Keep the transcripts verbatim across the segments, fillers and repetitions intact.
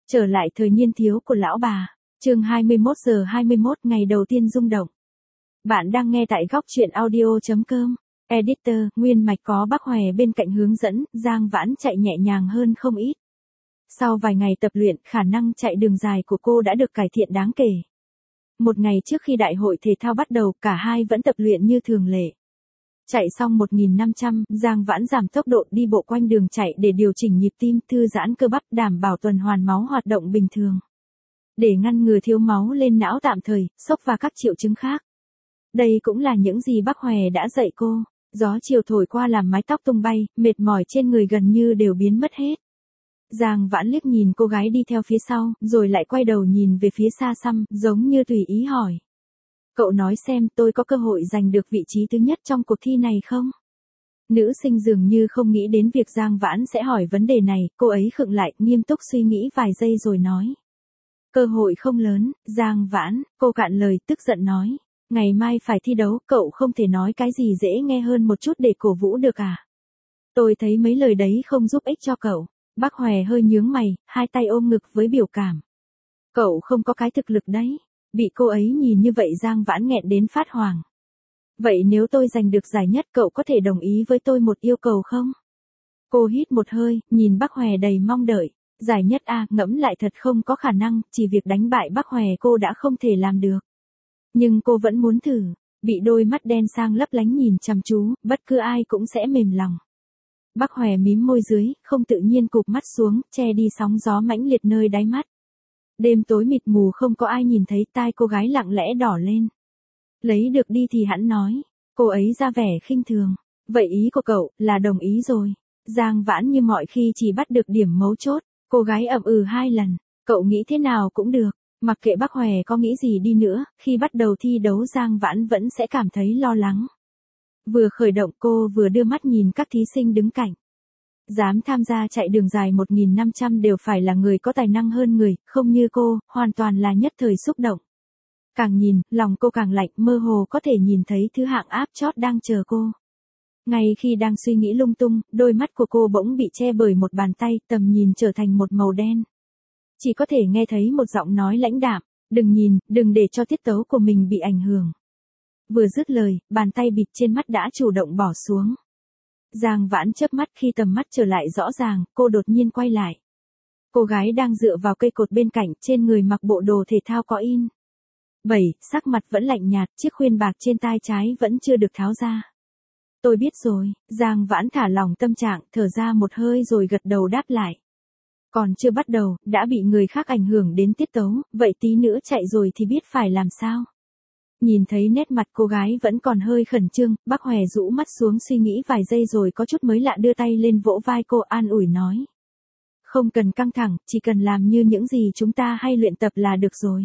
Trở lại thời niên thiếu của lão bà. Chương hai mươi mốt giờ hai mươi mốt ngày đầu tiên rung động. Bạn đang nghe tại góc truyện audio chấm com. Editor, nguyên mạch có bác Hòe bên cạnh hướng dẫn, Giang Vãn chạy nhẹ nhàng hơn không ít. Sau vài ngày tập luyện, khả năng chạy đường dài của cô đã được cải thiện đáng kể. Một ngày trước khi đại hội thể thao bắt đầu, cả hai vẫn tập luyện như thường lệ. Chạy xong một nghìn năm trăm, Giang Vãn giảm tốc độ đi bộ quanh đường chạy để điều chỉnh nhịp tim, thư giãn cơ bắp, đảm bảo tuần hoàn máu hoạt động bình thường. Để ngăn ngừa thiếu máu lên não tạm thời, sốc và các triệu chứng khác. Đây cũng là những gì bác Hòe đã dạy cô. Gió chiều thổi qua làm mái tóc tung bay, mệt mỏi trên người gần như đều biến mất hết. Giang Vãn liếc nhìn cô gái đi theo phía sau, rồi lại quay đầu nhìn về phía xa xăm, giống như tùy ý hỏi. Cậu nói xem tôi có cơ hội giành được vị trí thứ nhất trong cuộc thi này không? Nữ sinh dường như không nghĩ đến việc Giang Vãn sẽ hỏi vấn đề này, cô ấy khựng lại, nghiêm túc suy nghĩ vài giây rồi nói. Cơ hội không lớn, Giang Vãn, cô cạn lời tức giận nói. Ngày mai phải thi đấu, cậu không thể nói cái gì dễ nghe hơn một chút để cổ vũ được à? Tôi thấy mấy lời đấy không giúp ích cho cậu. Bác Hòe hơi nhướng mày, hai tay ôm ngực với biểu cảm. Cậu không có cái thực lực đấy. Bị cô ấy nhìn như vậy Giang Vãn nghẹn đến phát hoảng. Vậy nếu tôi giành được giải nhất cậu có thể đồng ý với tôi một yêu cầu không? Cô hít một hơi, nhìn bác Hòe đầy mong đợi. Giải nhất a, à, ngẫm lại thật không có khả năng, chỉ việc đánh bại bác Hòe cô đã không thể làm được. Nhưng cô vẫn muốn thử, bị đôi mắt đen sang lấp lánh nhìn chăm chú, bất cứ ai cũng sẽ mềm lòng. Bác Hòe mím môi dưới, không tự nhiên cụp mắt xuống, che đi sóng gió mãnh liệt nơi đáy mắt. Đêm tối mịt mù không có ai nhìn thấy, tai cô gái lặng lẽ đỏ lên. Lấy được đi thì hẵng nói. Cô ấy ra vẻ khinh thường. Vậy ý của cậu là đồng ý rồi. Giang Vãn như mọi khi chỉ bắt được điểm mấu chốt. Cô gái ậm ừ hai lần. Cậu nghĩ thế nào cũng được. Mặc kệ bác Hòe có nghĩ gì đi nữa, khi bắt đầu thi đấu Giang Vãn vẫn sẽ cảm thấy lo lắng. Vừa khởi động cô vừa đưa mắt nhìn các thí sinh đứng cạnh. Dám tham gia chạy đường dài một nghìn năm trăm đều phải là người có tài năng hơn người, không như cô, hoàn toàn là nhất thời xúc động. Càng nhìn, lòng cô càng lạnh, mơ hồ có thể nhìn thấy thứ hạng áp chót đang chờ cô. Ngay khi đang suy nghĩ lung tung, đôi mắt của cô bỗng bị che bởi một bàn tay, tầm nhìn trở thành một màu đen. Chỉ có thể nghe thấy một giọng nói lãnh đạm, đừng nhìn, đừng để cho tiết tấu của mình bị ảnh hưởng. Vừa dứt lời, bàn tay bịt trên mắt đã chủ động bỏ xuống. Giang Vãn chớp mắt khi tầm mắt trở lại rõ ràng, cô đột nhiên quay lại. Cô gái đang dựa vào cây cột bên cạnh, trên người mặc bộ đồ thể thao có in. Bảy, sắc mặt vẫn lạnh nhạt, chiếc khuyên bạc trên tai trái vẫn chưa được tháo ra. Tôi biết rồi, Giang Vãn thả lỏng tâm trạng, thở ra một hơi rồi gật đầu đáp lại. Còn chưa bắt đầu, đã bị người khác ảnh hưởng đến tiết tấu, vậy tí nữa chạy rồi thì biết phải làm sao. Nhìn thấy nét mặt cô gái vẫn còn hơi khẩn trương, bác Hòe rũ mắt xuống suy nghĩ vài giây rồi có chút mới lạ đưa tay lên vỗ vai cô an ủi nói. Không cần căng thẳng, chỉ cần làm như những gì chúng ta hay luyện tập là được rồi.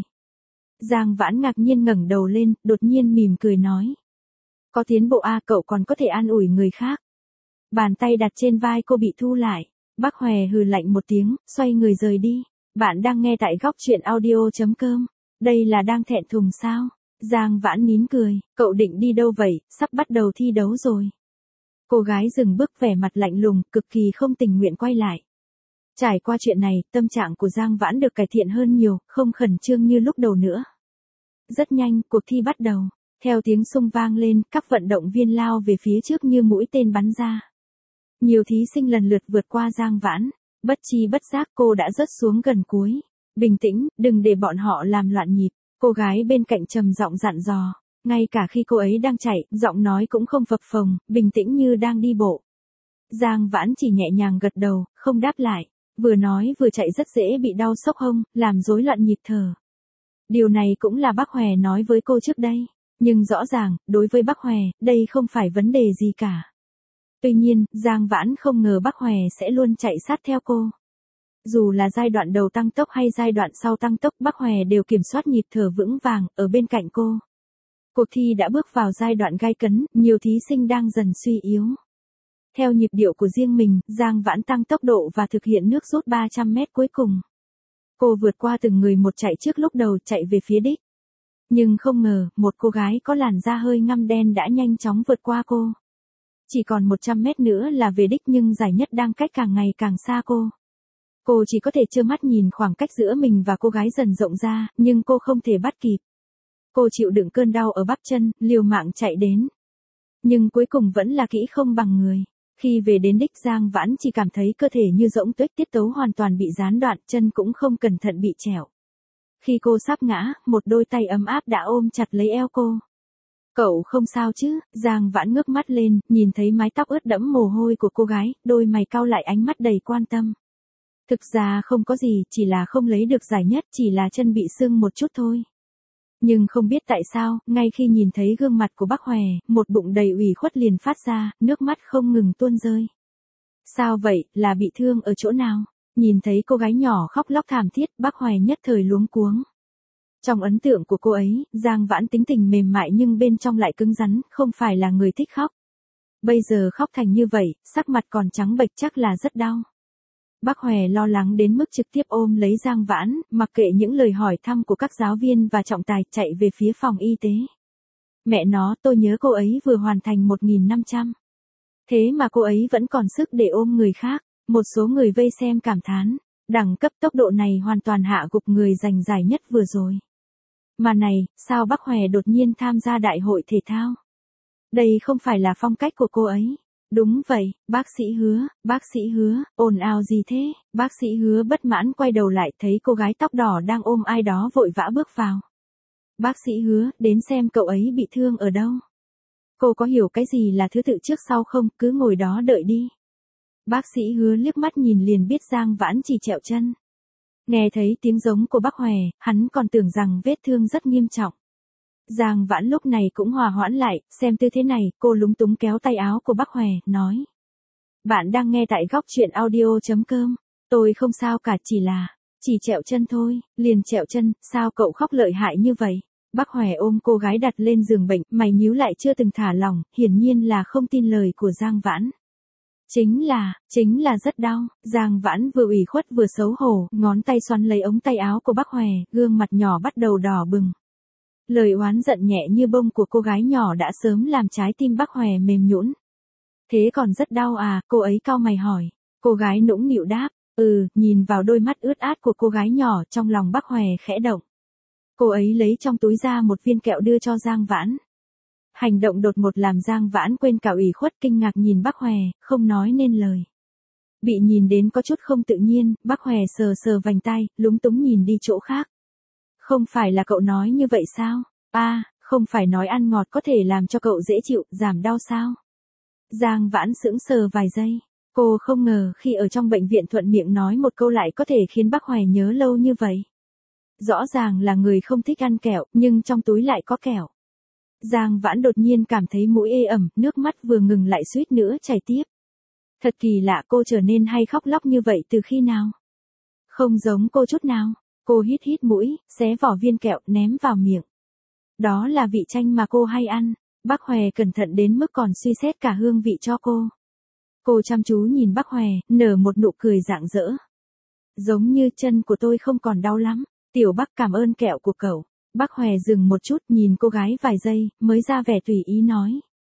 Giang Vãn ngạc nhiên ngẩng đầu lên, đột nhiên mỉm cười nói. Có tiến bộ a, cậu còn có thể an ủi người khác. Bàn tay đặt trên vai cô bị thu lại. Bác Hòe hừ lạnh một tiếng, xoay người rời đi. Bạn đang nghe tại góc truyện audio chấm com. Đây là đang thẹn thùng sao? Giang Vãn nín cười, cậu định đi đâu vậy, sắp bắt đầu thi đấu rồi. Cô gái dừng bước vẻ mặt lạnh lùng, cực kỳ không tình nguyện quay lại. Trải qua chuyện này, tâm trạng của Giang Vãn được cải thiện hơn nhiều, không khẩn trương như lúc đầu nữa. Rất nhanh, cuộc thi bắt đầu. Theo tiếng xung vang lên, các vận động viên lao về phía trước như mũi tên bắn ra. Nhiều thí sinh lần lượt vượt qua Giang Vãn, bất chi bất giác cô đã rớt xuống gần cuối. Bình tĩnh, đừng để bọn họ làm loạn nhịp. Cô gái bên cạnh trầm giọng dặn dò, ngay cả khi cô ấy đang chạy, giọng nói cũng không phập phồng, bình tĩnh như đang đi bộ. Giang Vãn chỉ nhẹ nhàng gật đầu, không đáp lại, vừa nói vừa chạy rất dễ bị đau xốc hông, làm rối loạn nhịp thở. Điều này cũng là bác Hòe nói với cô trước đây, nhưng rõ ràng, đối với bác Hòe, đây không phải vấn đề gì cả. Tuy nhiên, Giang Vãn không ngờ bác Hòe sẽ luôn chạy sát theo cô. Dù là giai đoạn đầu tăng tốc hay giai đoạn sau tăng tốc, bác Hòe đều kiểm soát nhịp thở vững vàng, ở bên cạnh cô. Cuộc thi đã bước vào giai đoạn gay cấn, nhiều thí sinh đang dần suy yếu. Theo nhịp điệu của riêng mình, Giang Vãn tăng tốc độ và thực hiện nước rút ba trăm mét cuối cùng. Cô vượt qua từng người một chạy trước lúc đầu chạy về phía đích. Nhưng không ngờ, một cô gái có làn da hơi ngăm đen đã nhanh chóng vượt qua cô. Chỉ còn một trăm mét nữa là về đích nhưng giải nhất đang cách càng ngày càng xa cô. Cô chỉ có thể trơ mắt nhìn khoảng cách giữa mình và cô gái dần rộng ra, nhưng cô không thể bắt kịp. Cô chịu đựng cơn đau ở bắp chân, liều mạng chạy đến. Nhưng cuối cùng vẫn là kỹ không bằng người. Khi về đến đích, Giang Vãn chỉ cảm thấy cơ thể như rỗng tuếch, tiết tấu hoàn toàn bị gián đoạn, chân cũng không cẩn thận bị trẹo. Khi cô sắp ngã, một đôi tay ấm áp đã ôm chặt lấy eo cô. Cậu không sao chứ? Giang Vãn ngước mắt lên, nhìn thấy mái tóc ướt đẫm mồ hôi của cô gái, đôi mày cau lại, ánh mắt đầy quan tâm. Thực ra không có gì, chỉ là không lấy được giải nhất, chỉ là chân bị sưng một chút thôi. Nhưng không biết tại sao, ngay khi nhìn thấy gương mặt của bác Hòe, một bụng đầy ủy khuất liền phát ra, nước mắt không ngừng tuôn rơi. Sao vậy, là bị thương ở chỗ nào? Nhìn thấy cô gái nhỏ khóc lóc thảm thiết, bác Hòe nhất thời luống cuống. Trong ấn tượng của cô ấy, Giang Vãn tính tình mềm mại nhưng bên trong lại cứng rắn, không phải là người thích khóc. Bây giờ khóc thành như vậy, sắc mặt còn trắng bệch, chắc là rất đau. Bác Hòe lo lắng đến mức trực tiếp ôm lấy Giang Vãn, mặc kệ những lời hỏi thăm của các giáo viên và trọng tài, chạy về phía phòng y tế. Mẹ nó, tôi nhớ cô ấy vừa hoàn thành một nghìn năm trăm. Thế mà cô ấy vẫn còn sức để ôm người khác. Một số người vây xem cảm thán, đẳng cấp tốc độ này hoàn toàn hạ gục người giành giải nhất vừa rồi. Mà này, sao bác Hòe đột nhiên tham gia đại hội thể thao? Đây không phải là phong cách của cô ấy. Đúng vậy, bác sĩ Hứa, bác sĩ Hứa, ồn ào gì thế? Bác sĩ Hứa bất mãn quay đầu lại, thấy cô gái tóc đỏ đang ôm ai đó vội vã bước vào. Bác sĩ Hứa, đến xem cậu ấy bị thương ở đâu. Cô có hiểu cái gì là thứ tự trước sau không, cứ ngồi đó đợi đi. Bác sĩ Hứa liếc mắt nhìn liền biết Giang Vãn chỉ trẹo chân. Nghe thấy tiếng giống của bác Hòe, hắn còn tưởng rằng vết thương rất nghiêm trọng. Giang Vãn lúc này cũng hòa hoãn lại, xem tư thế này, cô lúng túng kéo tay áo của bác Hòe, nói. Bạn đang nghe tại góc truyện audio chấm com. Tôi không sao cả, chỉ là, chỉ trẹo chân thôi. Liền trẹo chân, sao cậu khóc lợi hại như vậy? Bác Hòe ôm cô gái đặt lên giường bệnh, mày nhíu lại chưa từng thả lỏng, hiển nhiên là không tin lời của Giang Vãn. Chính là, chính là rất đau. Giang Vãn vừa ủy khuất vừa xấu hổ, ngón tay xoắn lấy ống tay áo của bác Hòe, gương mặt nhỏ bắt đầu đỏ bừng. Lời oán giận nhẹ như bông của cô gái nhỏ đã sớm làm trái tim bác Hòe mềm nhũn. Thế còn rất đau à? Cô ấy cau mày hỏi. Cô gái nũng nịu đáp, ừ, nhìn vào đôi mắt ướt át của cô gái nhỏ, trong lòng bác Hòe khẽ động. Cô ấy lấy trong túi ra một viên kẹo đưa cho Giang Vãn. Hành động đột ngột làm Giang Vãn quên cả ủy khuất, kinh ngạc nhìn bác Hòe, không nói nên lời. Bị nhìn đến có chút không tự nhiên, bác Hòe sờ sờ vành tay, lúng túng nhìn đi chỗ khác. Không phải là cậu nói như vậy sao? A, à, không phải nói ăn ngọt có thể làm cho cậu dễ chịu, giảm đau sao? Giang Vãn sững sờ vài giây. Cô không ngờ khi ở trong bệnh viện thuận miệng nói một câu lại có thể khiến bác Hòe nhớ lâu như vậy. Rõ ràng là người không thích ăn kẹo, nhưng trong túi lại có kẹo. Giang Vãn đột nhiên cảm thấy mũi ê ẩm, nước mắt vừa ngừng lại suýt nữa chảy tiếp. Thật kỳ lạ, cô trở nên hay khóc lóc như vậy từ khi nào? Không giống cô chút nào. Cô hít hít mũi, xé vỏ viên kẹo, ném vào miệng. Đó là vị chanh mà cô hay ăn. Bác Hòe cẩn thận đến mức còn suy xét cả hương vị cho cô. Cô chăm chú nhìn bác Hòe, nở một nụ cười rạng rỡ. Giống như chân của tôi không còn đau lắm. Tiểu Bắc cảm ơn kẹo của cậu. Bác Hòe dừng một chút, nhìn cô gái vài giây, mới ra vẻ tùy ý nói.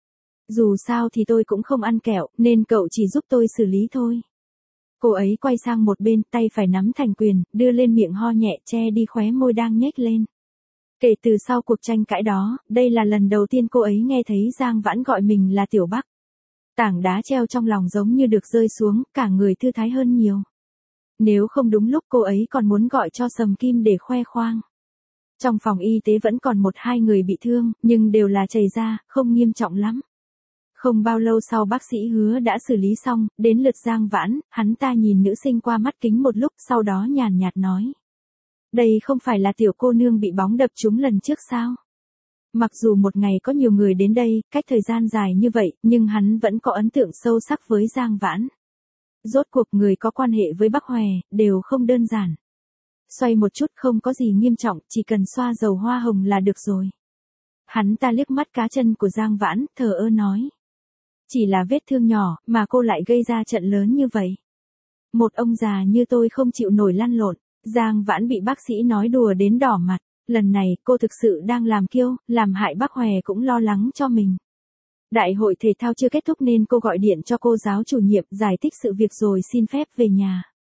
Dù sao thì tôi cũng không ăn kẹo, nên cậu chỉ giúp tôi xử lý thôi. Cô ấy quay sang một bên, tay phải nắm thành quyền, đưa lên miệng ho nhẹ, che đi khóe môi đang nhếch lên. Kể từ sau cuộc tranh cãi đó, đây là lần đầu tiên cô ấy nghe thấy Giang Vãn gọi mình là Tiểu Bắc. Tảng đá treo trong lòng giống như được rơi xuống, cả người thư thái hơn nhiều. Nếu không đúng lúc cô ấy còn muốn gọi cho Sầm Kim để khoe khoang. Trong phòng y tế vẫn còn một hai người bị thương, nhưng đều là chảy ra, không nghiêm trọng lắm. Không bao lâu sau bác sĩ Hứa đã xử lý xong, đến lượt Giang Vãn, hắn ta nhìn nữ sinh qua mắt kính một lúc, sau đó nhàn nhạt nói. Đây không phải là tiểu cô nương bị bóng đập trúng lần trước sao? Mặc dù một ngày có nhiều người đến đây, cách thời gian dài như vậy, nhưng hắn vẫn có ấn tượng sâu sắc với Giang Vãn. Rốt cuộc người có quan hệ với bác Hòe, đều không đơn giản. Xoay một chút không có gì nghiêm trọng, chỉ cần xoa dầu hoa hồng là được rồi. Hắn ta liếc mắt cá chân của Giang Vãn, thờ ơ nói. Chỉ là vết thương nhỏ, mà cô lại gây ra trận lớn như vậy. Một ông già như tôi không chịu nổi lăn lộn. Giang Vãn bị bác sĩ nói đùa đến đỏ mặt. Lần này, cô thực sự đang làm kiêu, làm hại bác Hòe cũng lo lắng cho mình. Đại hội thể thao chưa kết thúc nên cô gọi điện cho cô giáo chủ nhiệm giải thích sự việc rồi xin phép về nhà.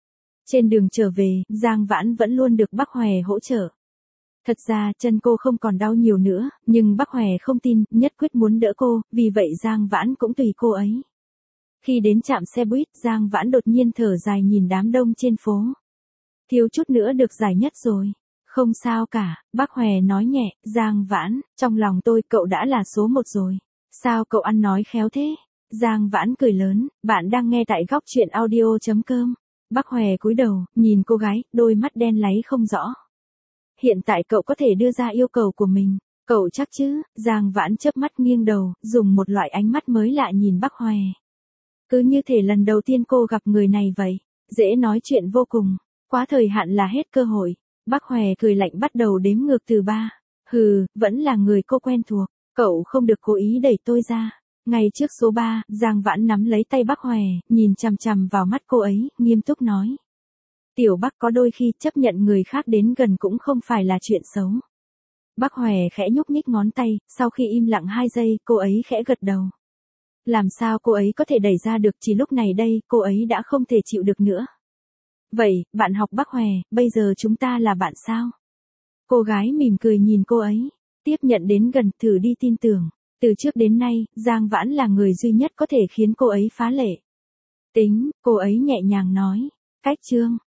Trên đường trở về, Giang Vãn vẫn luôn được bác Hòe hỗ trợ. Thật ra chân cô không còn đau nhiều nữa, nhưng bác Hòe không tin, nhất quyết muốn đỡ cô, vì vậy Giang Vãn cũng tùy cô ấy. Khi đến trạm xe buýt, Giang Vãn đột nhiên thở dài nhìn đám đông trên phố. Thiếu chút nữa được giải nhất rồi. Không sao cả, bác Hòe nói nhẹ, Giang Vãn, trong lòng tôi cậu đã là số một rồi. Sao cậu ăn nói khéo thế? Giang Vãn cười lớn, bạn đang nghe tại góc truyện audio chấm com. Bác Hòe cúi đầu, nhìn cô gái, đôi mắt đen láy không rõ. Hiện tại cậu có thể đưa ra yêu cầu của mình, cậu chắc chứ? Giang Vãn chớp mắt nghiêng đầu, dùng một loại ánh mắt mới lạ nhìn bác Hòe. Cứ như thể lần đầu tiên cô gặp người này vậy, dễ nói chuyện vô cùng, quá thời hạn là hết cơ hội. Bác Hòe cười lạnh bắt đầu đếm ngược từ ba. Hừ, vẫn là người cô quen thuộc, cậu không được cố ý đẩy tôi ra. Ngay trước số ba, Giang Vãn nắm lấy tay bác Hòe, nhìn chằm chằm vào mắt cô ấy, nghiêm túc nói. Tiểu Bắc, có đôi khi chấp nhận người khác đến gần cũng không phải là chuyện xấu. Bác Hòe khẽ nhúc nhích ngón tay, sau khi im lặng hai giây, cô ấy khẽ gật đầu. Làm sao cô ấy có thể đẩy ra được, chỉ lúc này đây, cô ấy đã không thể chịu được nữa. Vậy, bạn học bác Hòe, bây giờ chúng ta là bạn sao? Cô gái mỉm cười nhìn cô ấy, tiếp nhận đến gần, thử đi tin tưởng. Từ trước đến nay, Giang Vãn là người duy nhất có thể khiến cô ấy phá lệ. Tính, cô ấy nhẹ nhàng nói. Cách chương.